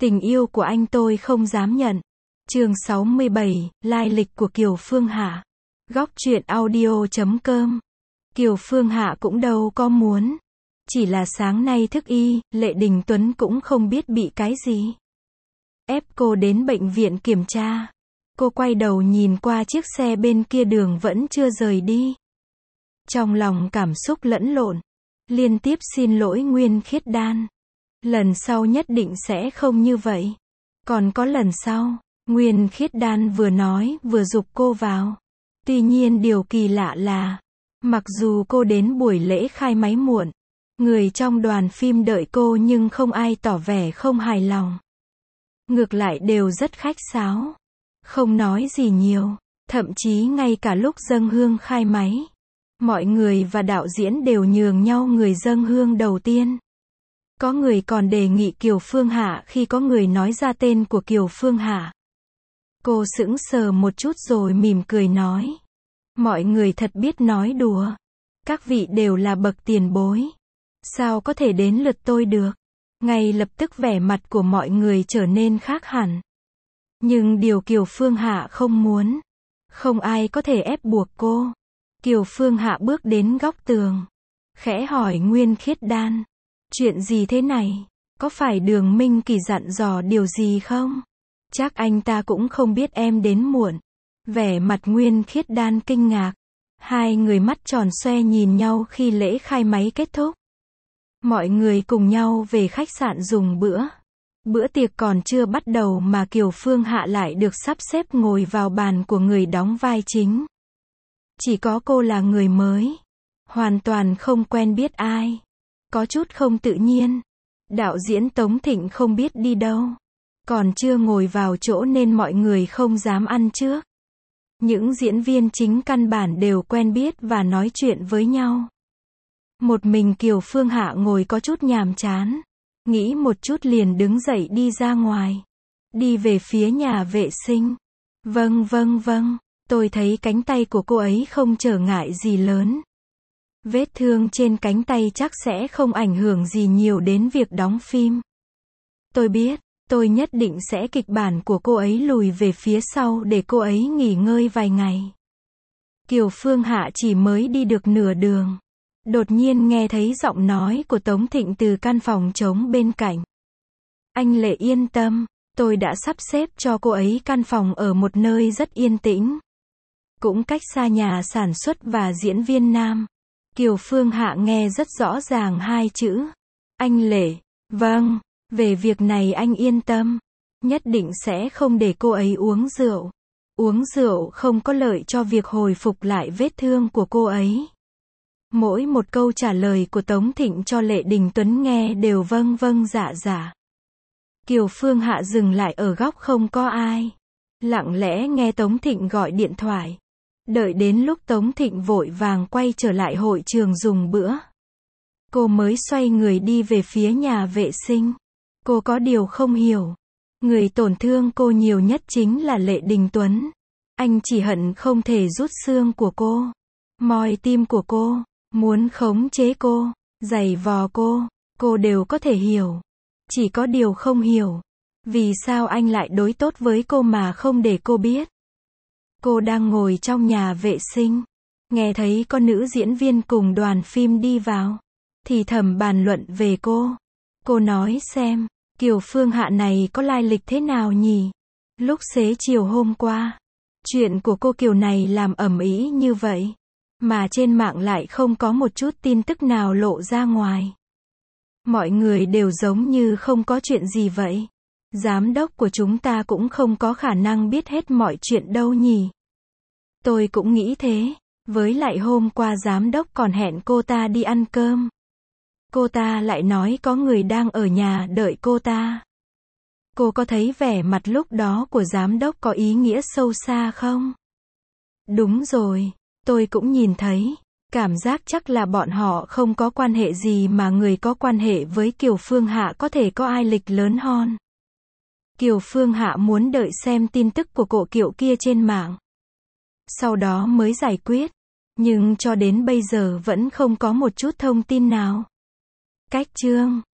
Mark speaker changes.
Speaker 1: Tình yêu của anh tôi không dám nhận. Chương 67, lai lịch của Kiều Phương Hạ. Góc truyện audio.com. Kiều Phương Hạ cũng đâu có muốn. Chỉ là sáng nay thức y, Lệ Đình Tuấn cũng không biết bị cái gì. Ép cô đến bệnh viện kiểm tra. Cô quay đầu nhìn qua chiếc xe bên kia đường vẫn chưa rời đi. Trong lòng cảm xúc lẫn lộn. Liên tiếp xin lỗi Nguyên Khiết Đan. Lần sau nhất định sẽ không như vậy. Còn có lần sau, Nguyên Khiết Đan vừa nói vừa giục cô vào. Tuy nhiên điều kỳ lạ là, mặc dù cô đến buổi lễ khai máy muộn, người trong đoàn phim đợi cô nhưng không ai tỏ vẻ không hài lòng. Ngược lại đều rất khách sáo, không nói gì nhiều, thậm chí ngay cả lúc dâng hương khai máy, mọi người và đạo diễn đều nhường nhau người dâng hương đầu tiên. Có người còn đề nghị Kiều Phương Hạ khi có người nói ra tên của Kiều Phương Hạ. Cô sững sờ một chút rồi mỉm cười nói. Mọi người thật biết nói đùa. Các vị đều là bậc tiền bối. Sao có thể đến lượt tôi được? Ngay lập tức vẻ mặt của mọi người trở nên khác hẳn. Nhưng điều Kiều Phương Hạ không muốn. Không ai có thể ép buộc cô. Kiều Phương Hạ bước đến góc tường. Khẽ hỏi Nguyên Khiết Đan. Chuyện gì thế này? Có phải Đường Minh Kỳ dặn dò điều gì không? Chắc anh ta cũng không biết em đến muộn. Vẻ mặt Nguyên Khiết Đan kinh ngạc. Hai người mắt tròn xoe nhìn nhau khi lễ khai máy kết thúc. Mọi người cùng nhau về khách sạn dùng bữa. Bữa tiệc còn chưa bắt đầu mà Kiều Phương Hạ lại được sắp xếp ngồi vào bàn của người đóng vai chính. Chỉ có cô là người mới. Hoàn toàn không quen biết ai. Có chút không tự nhiên. Đạo diễn Tống Thịnh không biết đi đâu. Còn chưa ngồi vào chỗ nên mọi người không dám ăn trước. Những diễn viên chính căn bản đều quen biết và nói chuyện với nhau. Một mình Kiều Phương Hạ ngồi có chút nhàm chán. Nghĩ một chút liền đứng dậy đi ra ngoài. Đi về phía nhà vệ sinh. Vâng, tôi thấy cánh tay của cô ấy không trở ngại gì lớn. Vết thương trên cánh tay chắc sẽ không ảnh hưởng gì nhiều đến việc đóng phim. Tôi biết, tôi nhất định sẽ kịch bản của cô ấy lùi về phía sau để cô ấy nghỉ ngơi vài ngày. Kiều Phương Hạ chỉ mới đi được nửa đường. Đột nhiên nghe thấy giọng nói của Tống Thịnh từ căn phòng trống bên cạnh. Anh Lệ yên tâm, tôi đã sắp xếp cho cô ấy căn phòng ở một nơi rất yên tĩnh. Cũng cách xa nhà sản xuất và diễn viên nam. Kiều Phương Hạ nghe rất rõ ràng hai chữ. Anh Lệ, vâng, về việc này anh yên tâm. Nhất định sẽ không để cô ấy uống rượu. Uống rượu không có lợi cho việc hồi phục lại vết thương của cô ấy. Mỗi một câu trả lời của Tống Thịnh cho Lệ Đình Tuấn nghe đều vâng dạ. Kiều Phương Hạ dừng lại ở góc không có ai. Lặng lẽ nghe Tống Thịnh gọi điện thoại. Đợi đến lúc Tống Thịnh vội vàng quay trở lại hội trường dùng bữa. Cô mới xoay người đi về phía nhà vệ sinh. Cô có điều không hiểu. Người tổn thương cô nhiều nhất chính là Lệ Đình Tuấn. Anh chỉ hận không thể rút xương của cô. Moi tim của cô. Muốn khống chế cô. Giày vò cô đều có thể hiểu. Chỉ có điều không hiểu. Vì sao anh lại đối tốt với cô mà không để cô biết. Cô đang ngồi trong nhà vệ sinh. Nghe thấy có nữ diễn viên cùng đoàn phim đi vào. Thì thầm bàn luận về cô. Cô nói xem, Kiều Phương Hạ này có lai lịch thế nào nhỉ? Lúc xế chiều hôm qua, chuyện của cô Kiều này làm ầm ĩ như vậy. Mà trên mạng lại không có một chút tin tức nào lộ ra ngoài. Mọi người đều giống như không có chuyện gì vậy. Giám đốc của chúng ta cũng không có khả năng biết hết mọi chuyện đâu nhỉ. Tôi cũng nghĩ thế. Với lại hôm qua giám đốc còn hẹn cô ta đi ăn cơm. Cô ta lại nói có người đang ở nhà đợi cô ta. Cô có thấy vẻ mặt lúc đó của giám đốc có ý nghĩa sâu xa không? Đúng rồi, tôi cũng nhìn thấy. Cảm giác chắc là bọn họ không có quan hệ gì mà người có quan hệ với Kiều Phương Hạ có thể có ai lịch lớn hơn. Kiều Phương Hạ muốn đợi xem tin tức của cô Kiều kia trên mạng. Sau đó mới giải quyết. Nhưng cho đến bây giờ vẫn không có một chút thông tin nào. Cách chương